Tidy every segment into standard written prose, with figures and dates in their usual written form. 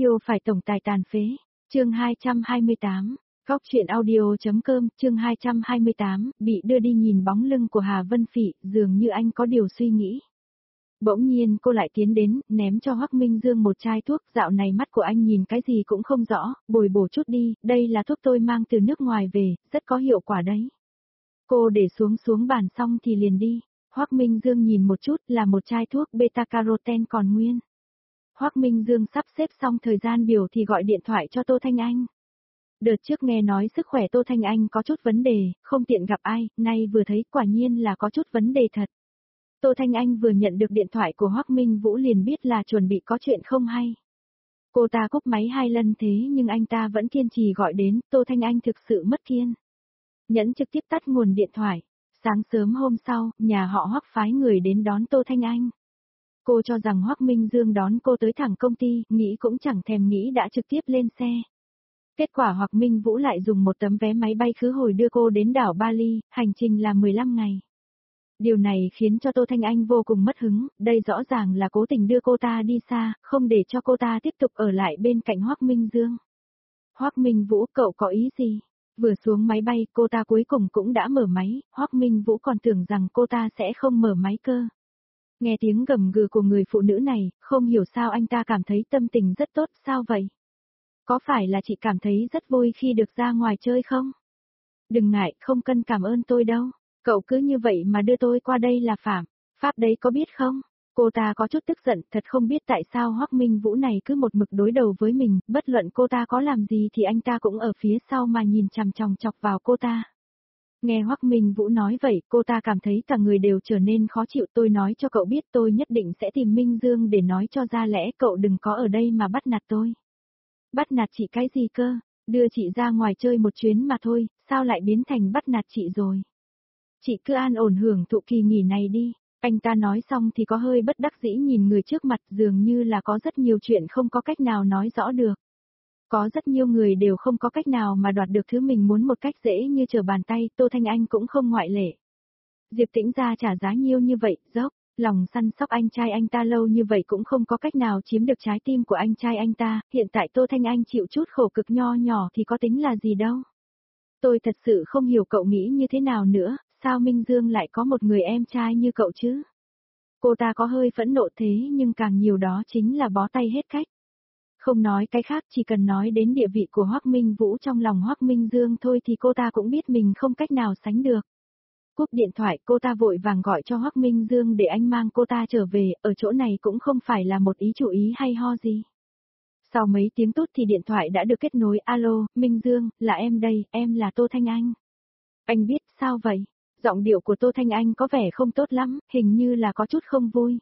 Yêu phải tổng tài tàn phế. Chương 228. Góc truyện audio.com, chương 228, bị đưa đi nhìn bóng lưng của Hà Vân Phỉ, dường như anh có điều suy nghĩ. Bỗng nhiên cô lại tiến đến, ném cho Hoắc Minh Dương một chai thuốc, dạo này mắt của anh nhìn cái gì cũng không rõ, bồi bổ chút đi, đây là thuốc tôi mang từ nước ngoài về, rất có hiệu quả đấy. Cô để xuống bàn xong thì liền đi. Hoắc Minh Dương nhìn một chút, là một chai thuốc beta-carotene còn nguyên. Hoắc Minh Dương sắp xếp xong thời gian biểu thì gọi điện thoại cho Tô Thanh Anh. Đợt trước nghe nói sức khỏe Tô Thanh Anh có chút vấn đề, không tiện gặp ai, nay vừa thấy quả nhiên là có chút vấn đề thật. Tô Thanh Anh vừa nhận được điện thoại của Hoắc Minh Vũ liền biết là chuẩn bị có chuyện không hay. Cô ta cúp máy 2 lần thế nhưng anh ta vẫn kiên trì gọi đến, Tô Thanh Anh thực sự mất kiên nhẫn trực tiếp tắt nguồn điện thoại. Sáng sớm hôm sau, nhà họ Hoắc phái người đến đón Tô Thanh Anh. Cô cho rằng Hoắc Minh Dương đón cô tới thẳng công ty, nghĩ cũng chẳng thèm nghĩ đã trực tiếp lên xe. Kết quả Hoắc Minh Vũ lại dùng một tấm vé máy bay khứ hồi đưa cô đến đảo Bali, hành trình là 15 ngày. Điều này khiến cho Tô Thanh Anh vô cùng mất hứng, đây rõ ràng là cố tình đưa cô ta đi xa, không để cho cô ta tiếp tục ở lại bên cạnh Hoắc Minh Dương. Hoắc Minh Vũ, cậu có ý gì? Vừa xuống máy bay, cô ta cuối cùng cũng đã mở máy, Hoắc Minh Vũ còn tưởng rằng cô ta sẽ không mở máy cơ. Nghe tiếng gầm gừ của người phụ nữ này, không hiểu sao anh ta cảm thấy tâm tình rất tốt, sao vậy? Có phải là chị cảm thấy rất vui khi được ra ngoài chơi không? Đừng ngại, không cần cảm ơn tôi đâu. Cậu cứ như vậy mà đưa tôi qua đây là phạm pháp đấy có biết không? Cô ta có chút tức giận, thật không biết tại sao Hoắc Minh Vũ này cứ một mực đối đầu với mình, bất luận cô ta có làm gì thì anh ta cũng ở phía sau mà nhìn chằm chòng chọc vào cô ta. Nghe Hoắc Minh Vũ nói vậy, cô ta cảm thấy cả người đều trở nên khó chịu. Tôi nói cho cậu biết, tôi nhất định sẽ tìm Minh Dương để nói cho ra lẽ, cậu đừng có ở đây mà bắt nạt tôi. Bắt nạt chị cái gì cơ? Đưa chị ra ngoài chơi một chuyến mà thôi, sao lại biến thành bắt nạt chị rồi? Chị cứ an ổn hưởng thụ kỳ nghỉ này đi. Anh ta nói xong thì có hơi bất đắc dĩ nhìn người trước mặt, dường như là có rất nhiều chuyện không có cách nào nói rõ được. Có rất nhiều người đều không có cách nào mà đoạt được thứ mình muốn một cách dễ như trở bàn tay, Tô Thanh Anh cũng không ngoại lệ. Diệp Tĩnh ra trả giá nhiều như vậy, dốc, lòng săn sóc anh trai anh ta lâu như vậy cũng không có cách nào chiếm được trái tim của anh trai anh ta, hiện tại Tô Thanh Anh chịu chút khổ cực nho nhỏ thì có tính là gì đâu. Tôi thật sự không hiểu cậu nghĩ như thế nào nữa, sao Minh Dương lại có một người em trai như cậu chứ? Cô ta có hơi phẫn nộ thế nhưng càng nhiều đó chính là bó tay hết cách. Không nói cái khác, chỉ cần nói đến địa vị của Hoắc Minh Vũ trong lòng Hoắc Minh Dương thôi thì cô ta cũng biết mình không cách nào sánh được. Cúp điện thoại, cô ta vội vàng gọi cho Hoắc Minh Dương để anh mang cô ta trở về, ở chỗ này cũng không phải là một ý chủ ý hay ho gì. Sau mấy tiếng tốt thì điện thoại đã được kết nối, alo, Minh Dương, là em đây, em là Tô Thanh Anh. Anh biết, sao vậy? Giọng điệu của Tô Thanh Anh có vẻ không tốt lắm, hình như là có chút không vui.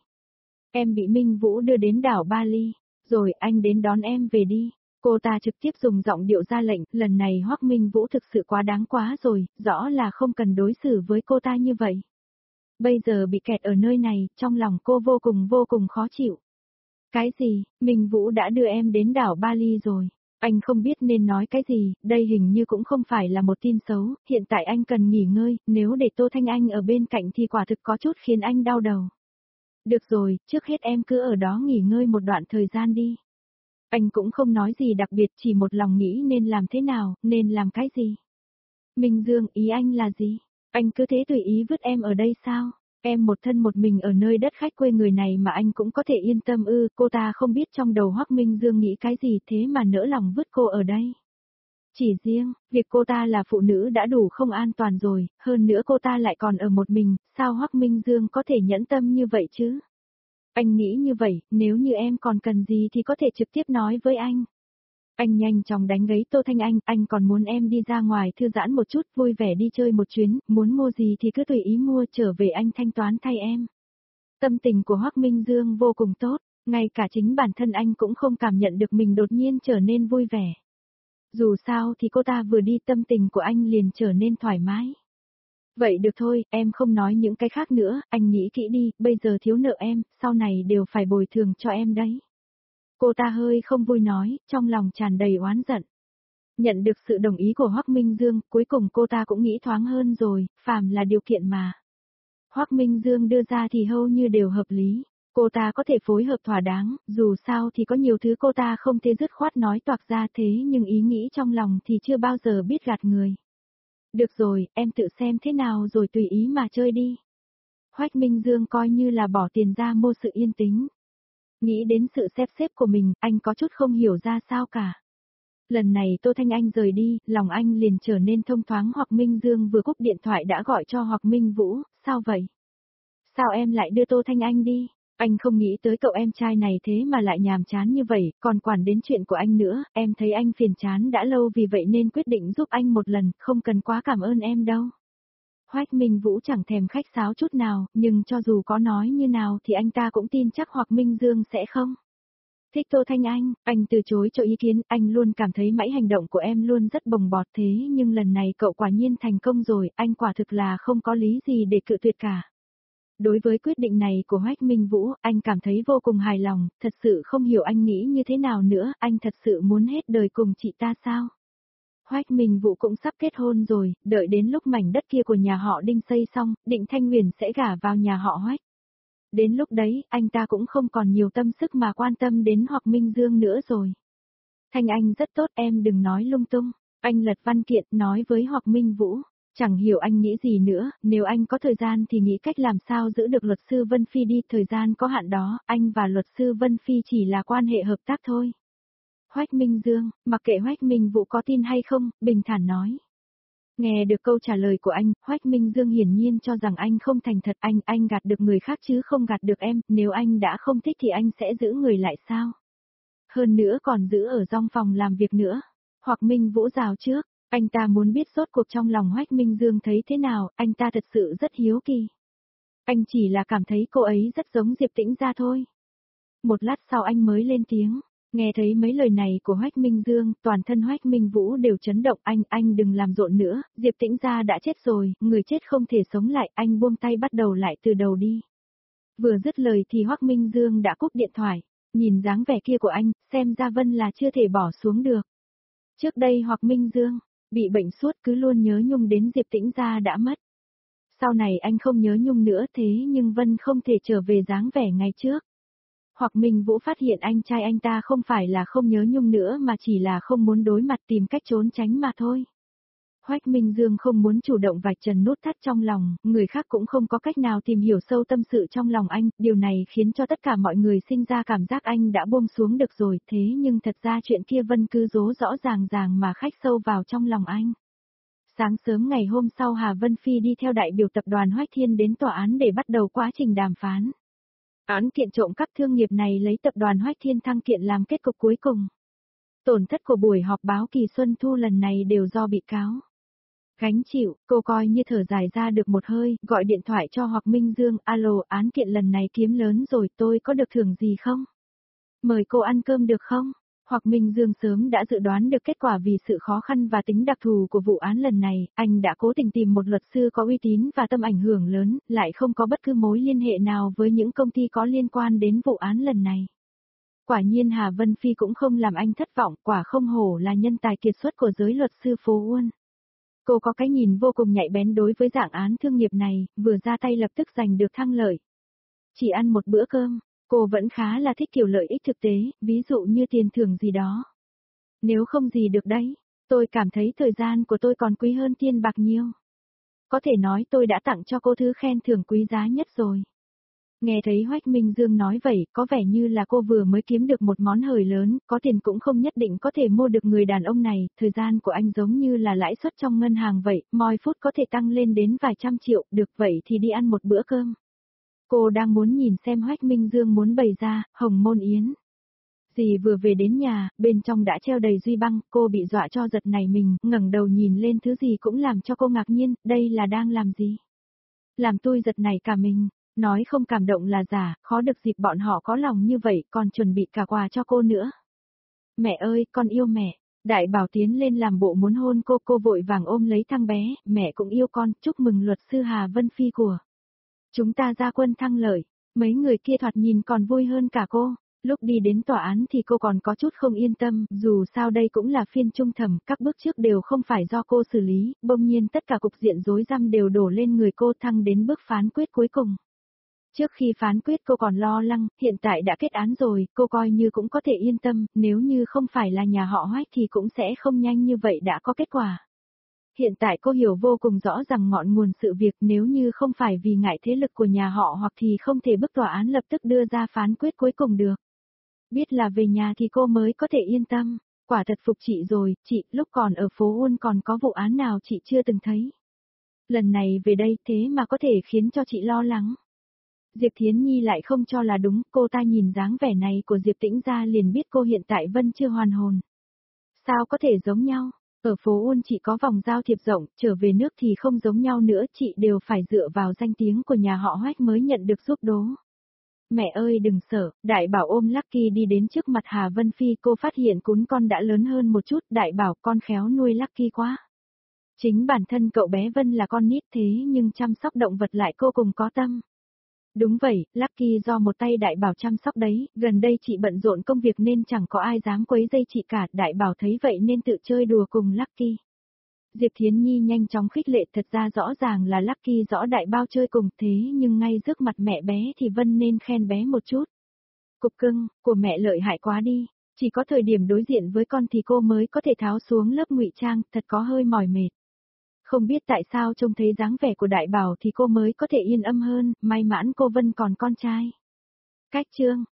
Em bị Minh Vũ đưa đến đảo Bali, rồi anh đến đón em về đi. Cô ta trực tiếp dùng giọng điệu ra lệnh, lần này Hoắc Minh Vũ thực sự quá đáng quá rồi, rõ là không cần đối xử với cô ta như vậy. Bây giờ bị kẹt ở nơi này, trong lòng cô vô cùng khó chịu. Cái gì, Minh Vũ đã đưa em đến đảo Bali rồi. Anh không biết nên nói cái gì, đây hình như cũng không phải là một tin xấu, hiện tại anh cần nghỉ ngơi, nếu để Tô Thanh Anh ở bên cạnh thì quả thực có chút khiến anh đau đầu. Được rồi, trước hết em cứ ở đó nghỉ ngơi một đoạn thời gian đi. Anh cũng không nói gì đặc biệt, chỉ một lòng nghĩ nên làm thế nào, nên làm cái gì. Minh Dương, ý anh là gì? Anh cứ thế tùy ý vứt em ở đây sao? Em một thân một mình ở nơi đất khách quê người này mà anh cũng có thể yên tâm ư? Cô ta không biết trong đầu Hoắc Minh Dương nghĩ cái gì thế mà nỡ lòng vứt cô ở đây. Chỉ riêng, việc cô ta là phụ nữ đã đủ không an toàn rồi, hơn nữa cô ta lại còn ở một mình, sao Hoắc Minh Dương có thể nhẫn tâm như vậy chứ? Anh nghĩ như vậy, nếu như em còn cần gì thì có thể trực tiếp nói với anh. Anh nhanh chóng đánh gãy Tô Thanh anh còn muốn em đi ra ngoài thư giãn một chút, vui vẻ đi chơi một chuyến, muốn mua gì thì cứ tùy ý mua, trở về anh thanh toán thay em. Tâm tình của Hoắc Minh Dương vô cùng tốt, ngay cả chính bản thân anh cũng không cảm nhận được mình đột nhiên trở nên vui vẻ. Dù sao thì cô ta vừa đi tâm tình của anh liền trở nên thoải mái. Vậy được thôi, em không nói những cái khác nữa, anh nghĩ kỹ đi, bây giờ thiếu nợ em, sau này đều phải bồi thường cho em đấy. Cô ta hơi không vui nói, trong lòng tràn đầy oán giận. Nhận được sự đồng ý của Hoắc Minh Dương, cuối cùng cô ta cũng nghĩ thoáng hơn rồi, phàm là điều kiện mà Hoắc Minh Dương đưa ra thì hầu như đều hợp lý. Cô ta có thể phối hợp thỏa đáng, dù sao thì có nhiều thứ cô ta không thể dứt khoát nói toạc ra thế nhưng ý nghĩ trong lòng thì chưa bao giờ biết gạt người. Được rồi, em tự xem thế nào rồi tùy ý mà chơi đi. Hoách Minh Dương coi như là bỏ tiền ra mua sự yên tĩnh. Nghĩ đến sự xếp xếp của mình, anh có chút không hiểu ra sao cả. Lần này Tô Thanh Anh rời đi, lòng anh liền trở nên thông thoáng. Hoặc Minh Dương vừa cúp điện thoại đã gọi cho Hoặc Minh Vũ, sao vậy? Sao em lại đưa Tô Thanh Anh đi? Anh không nghĩ tới cậu em trai này thế mà lại nhàm chán như vậy, còn quản đến chuyện của anh nữa, em thấy anh phiền chán đã lâu vì vậy nên quyết định giúp anh một lần, không cần quá cảm ơn em đâu. Hoách Minh Vũ chẳng thèm khách sáo chút nào, nhưng cho dù có nói như nào thì anh ta cũng tin chắc Hoặc Minh Dương sẽ không. Thích Tô Thanh anh từ chối cho ý kiến, anh luôn cảm thấy mãi hành động của em luôn rất bồng bọt thế nhưng lần này cậu quả nhiên thành công rồi, anh quả thực là không có lý gì để cự tuyệt cả. Đối với quyết định này của Hoách Minh Vũ, anh cảm thấy vô cùng hài lòng, thật sự không hiểu anh nghĩ như thế nào nữa, anh thật sự muốn hết đời cùng chị ta sao? Hoách Minh Vũ cũng sắp kết hôn rồi, đợi đến lúc mảnh đất kia của nhà họ Đinh xây xong, Định Thanh Huyền sẽ gả vào nhà họ Hoách. Đến lúc đấy, anh ta cũng không còn nhiều tâm sức mà quan tâm đến Hoặc Minh Dương nữa rồi. Thanh Anh rất tốt, em đừng nói lung tung. Anh lật văn kiện nói với Hoặc Minh Vũ. Chẳng hiểu anh nghĩ gì nữa, nếu anh có thời gian thì nghĩ cách làm sao giữ được luật sư Vân Phi đi, thời gian có hạn đó, anh và luật sư Vân Phi chỉ là quan hệ hợp tác thôi. Hoách Minh Dương, mặc kệ Hoách Minh Vũ có tin hay không, bình thản nói. Nghe được câu trả lời của anh, Hoách Minh Dương hiển nhiên cho rằng anh không thành thật, anh gạt được người khác chứ không gạt được em, nếu anh đã không thích thì anh sẽ giữ người lại sao? Hơn nữa còn giữ ở trong phòng làm việc nữa. Hoặc Minh Vũ rào trước, anh ta muốn biết rốt cuộc trong lòng Hoách Minh Dương thấy thế nào, anh ta thật sự rất hiếu kỳ. Anh chỉ là cảm thấy cô ấy rất giống Diệp Tĩnh Gia thôi. Một lát sau anh mới lên tiếng. Nghe thấy mấy lời này của Hoách Minh Dương, toàn thân Hoách Minh Vũ đều chấn động, anh đừng làm rộn nữa, Diệp Tĩnh Gia đã chết rồi, người chết không thể sống lại, anh buông tay bắt đầu lại từ đầu đi. Vừa dứt lời thì Hoách Minh Dương đã cúp điện thoại, nhìn dáng vẻ kia của anh, xem ra Vân là chưa thể bỏ xuống được. Trước đây Hoách Minh Dương, bị bệnh suốt cứ luôn nhớ nhung đến Diệp Tĩnh Gia đã mất. Sau này anh không nhớ nhung nữa thế nhưng Vân không thể trở về dáng vẻ ngày trước. Hoặc Minh Vũ phát hiện anh trai anh ta không phải là không nhớ nhung nữa mà chỉ là không muốn đối mặt tìm cách trốn tránh mà thôi. Hoách Minh Dương không muốn chủ động vạch trần nút thắt trong lòng, người khác cũng không có cách nào tìm hiểu sâu tâm sự trong lòng anh, điều này khiến cho tất cả mọi người sinh ra cảm giác anh đã buông xuống được rồi, thế nhưng thật ra chuyện kia Vân cứ rõ rõ ràng mà khách sâu vào trong lòng anh. Sáng sớm ngày hôm sau Hà Vân Phi đi theo đại biểu tập đoàn Hoách Thiên đến tòa án để bắt đầu quá trình đàm phán. Án kiện trộm cắp thương nghiệp này lấy tập đoàn Hoách Thiên Thăng kiện làm kết cục cuối cùng. Tổn thất của buổi họp báo kỳ Xuân Thu lần này đều do bị cáo gánh chịu, cô coi như thở dài ra được một hơi, gọi điện thoại cho Hoặc Minh Dương, alo, án kiện lần này kiếm lớn rồi, tôi có được thưởng gì không? Mời cô ăn cơm được không? Hoặc Minh Dương sớm đã dự đoán được kết quả vì sự khó khăn và tính đặc thù của vụ án lần này, anh đã cố tình tìm một luật sư có uy tín và tầm ảnh hưởng lớn, lại không có bất cứ mối liên hệ nào với những công ty có liên quan đến vụ án lần này. Quả nhiên Hà Vân Phi cũng không làm anh thất vọng, quả không hổ là nhân tài kiệt xuất của giới luật sư phố Uôn. Cô có cái nhìn vô cùng nhạy bén đối với dạng án thương nghiệp này, vừa ra tay lập tức giành được thắng lợi. Chỉ ăn một bữa cơm, cô vẫn khá là thích kiểu lợi ích thực tế, ví dụ như tiền thưởng gì đó. Nếu không gì được đấy, tôi cảm thấy thời gian của tôi còn quý hơn tiền bạc nhiều. Có thể nói tôi đã tặng cho cô thứ khen thưởng quý giá nhất rồi. Nghe thấy Hoách Minh Dương nói vậy, có vẻ như là cô vừa mới kiếm được một món hời lớn, có tiền cũng không nhất định có thể mua được người đàn ông này, thời gian của anh giống như là lãi suất trong ngân hàng vậy, mỗi phút có thể tăng lên đến vài trăm triệu, được vậy thì đi ăn một bữa cơm. Cô đang muốn nhìn xem Hoách Minh Dương muốn bày ra, Hồng Môn Yến. Dì vừa về đến nhà, bên trong đã treo đầy duy băng, cô bị dọa cho giật nảy mình, ngẩng đầu nhìn lên thứ gì cũng làm cho cô ngạc nhiên, đây là đang làm gì? Làm tôi giật nảy cả mình. Nói không cảm động là giả, khó được dịp bọn họ có lòng như vậy, còn chuẩn bị cả quà cho cô nữa. Mẹ ơi, con yêu mẹ. Đại Bảo tiến lên làm bộ muốn hôn cô vội vàng ôm lấy thằng bé, mẹ cũng yêu con, chúc mừng luật sư Hà Vân Phi của chúng ta ra quân thăng lợi. Mấy người kia thoạt nhìn còn vui hơn cả cô. Lúc đi đến tòa án thì cô còn có chút không yên tâm, dù sao đây cũng là phiên trung thẩm, các bước trước đều không phải do cô xử lý, bỗng nhiên tất cả cục diện rối rắm đều đổ lên người cô thăng đến bước phán quyết cuối cùng. Trước khi phán quyết cô còn lo lắng, hiện tại đã kết án rồi, cô coi như cũng có thể yên tâm, nếu như không phải là nhà họ Hoách thì cũng sẽ không nhanh như vậy đã có kết quả. Hiện tại cô hiểu vô cùng rõ rằng ngọn nguồn sự việc, nếu như không phải vì ngại thế lực của nhà họ hoặc thì không thể bức tòa án lập tức đưa ra phán quyết cuối cùng được. Biết là về nhà thì cô mới có thể yên tâm. Quả thật phục chị rồi, chị, lúc còn ở phố Uôn còn có vụ án nào chị chưa từng thấy. Lần này về đây thế mà có thể khiến cho chị lo lắng. Diệp Thiến Nhi lại không cho là đúng, cô ta nhìn dáng vẻ này của Diệp Tĩnh ra liền biết cô hiện tại vẫn chưa hoàn hồn. Sao có thể giống nhau? Ở phố Uôn chị có vòng giao thiệp rộng, trở về nước thì không giống nhau nữa, chị đều phải dựa vào danh tiếng của nhà họ Hoách mới nhận được giúp đố. Mẹ ơi đừng sợ, đại bảo ôm Lucky đi đến trước mặt Hà Vân Phi, cô phát hiện cún con đã lớn hơn một chút, đại bảo con khéo nuôi Lucky quá. Chính bản thân cậu bé Vân là con nít thế nhưng chăm sóc động vật lại cô cùng có tâm. Đúng vậy, Lucky do một tay đại bảo chăm sóc đấy, gần đây chị bận rộn công việc nên chẳng có ai dám quấy rầy chị cả, đại bảo thấy vậy nên tự chơi đùa cùng Lucky. Diệp Thiến Nhi nhanh chóng khích lệ, thật ra rõ ràng là Lucky rõ đại bao chơi cùng thế nhưng ngay trước mặt mẹ bé thì Vân nên khen bé một chút. Cục cưng, của mẹ lợi hại quá đi, chỉ có thời điểm đối diện với con thì cô mới có thể tháo xuống lớp ngụy trang, thật có hơi mỏi mệt. Không biết tại sao trông thấy dáng vẻ của đại bảo thì cô mới có thể yên tâm hơn, may mắn cô Vân còn con trai. Cách chương